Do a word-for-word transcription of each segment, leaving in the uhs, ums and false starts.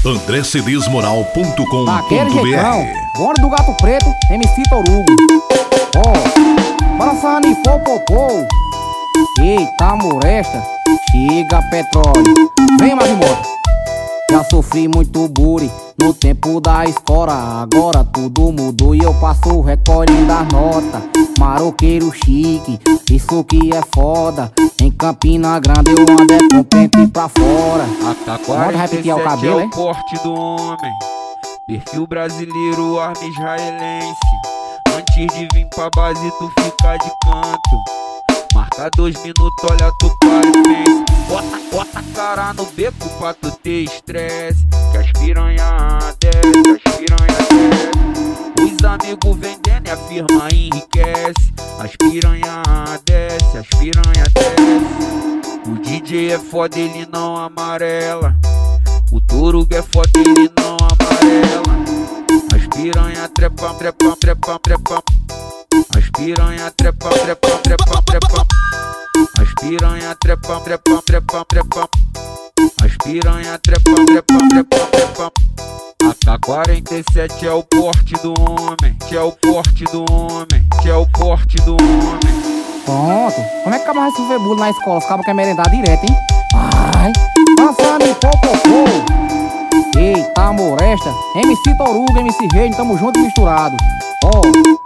andré cedês moral ponto com ponto Daquele br. jeitão, bonde do Gato Preto, M C Torugo. Ó, oh, balançando e popopô. Eita moresta, chega petróleo. Vem, Magimoto. Já sofri muito bullying no tempo da escola. Agora tudo mudou e eu passo recolhendo as notas. Maroqueiro chique, isso que é foda. Em Campina Grande eu ando é com pente pra fora. A K quarenta e sete o cabelo, é hein? o porte do homem, perfil brasileiro, arma israelense. Antes de vir pra base tu fica de canto. Marca dois minutos, olha tu para e pensa. Bota, bota a cara no beco pra tu ter estresse. Que as piranha desce, as piranha desce. Os amigos vendendo e a firma enriquece. As piranha desce, as piranha desce. O D J é foda, ele não amarela. O Torugo é foda, ele não amarela. As piranha trepa, trepa, trepa, trepa. As piranha trepa, trepa, trepa, trepa. As piranha trepa, trepa, trepa, trepa. As piranha trepa, trepa, trepa, trepa. A K quarenta e sete é o porte do homem, que é o porte do homem, que é o porte do homem. Pronto, como é que acaba de sofrer bullying na escola? Os cabos querem merendar direto, hein? Ai, dançando e popopô. Eita moresta, M C Torugo, M C Reino, tamo junto e misturado. Ó,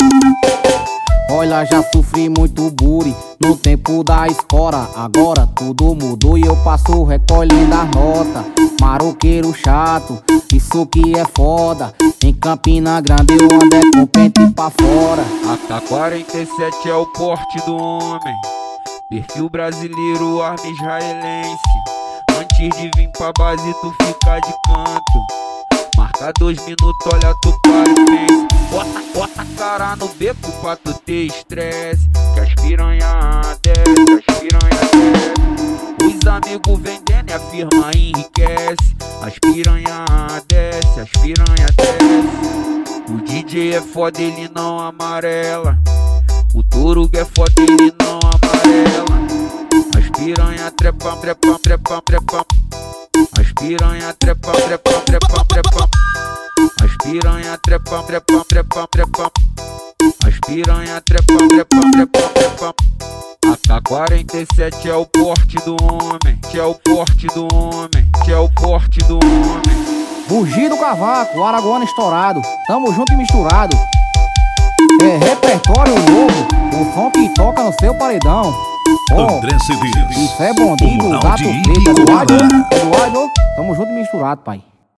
oh, olha, já sofri muito bullying no tempo da escola. Agora tudo mudou e eu passo recolhendo as notas. Maroqueiro chato, isso que é foda. Em Campina Grande eu ando é com pente pra fora. A K quarenta e sete é o porte do homem, perfil brasileiro, arma israelense. Antes de vir pra base tu fica de canto. Marca dois minutos, olha tu para e pensa. Bota, bota a cara no beco pra tu ter estresse. Que as piranha desce, as piranha desce. Os amigos vendendo e a firma enriquece. As piranha desce, as piranha desce. O D J é foda, ele não amarela. O Torugo é foda, ele não amarela. As piranha trepa, trepa, trepa, trepa. As piranha trepa, trepa, trepa, trepa. As piranha trepa, trepa, trepa, trepa. As piranha trepa, trepa, trepa, trepa. A K quarenta e sete é o porte do homem, que é o porte do homem, que é o porte do homem. Bugi do Cavaco, Araguana estourado, tamo junto e misturado. É repertório novo, o som que toca no seu paredão. Oh, André Cedês, isso é bondinho do moral Gato de Preto, Eduardo, Ibicoara. Eduardo, tamo junto e misturado, pai.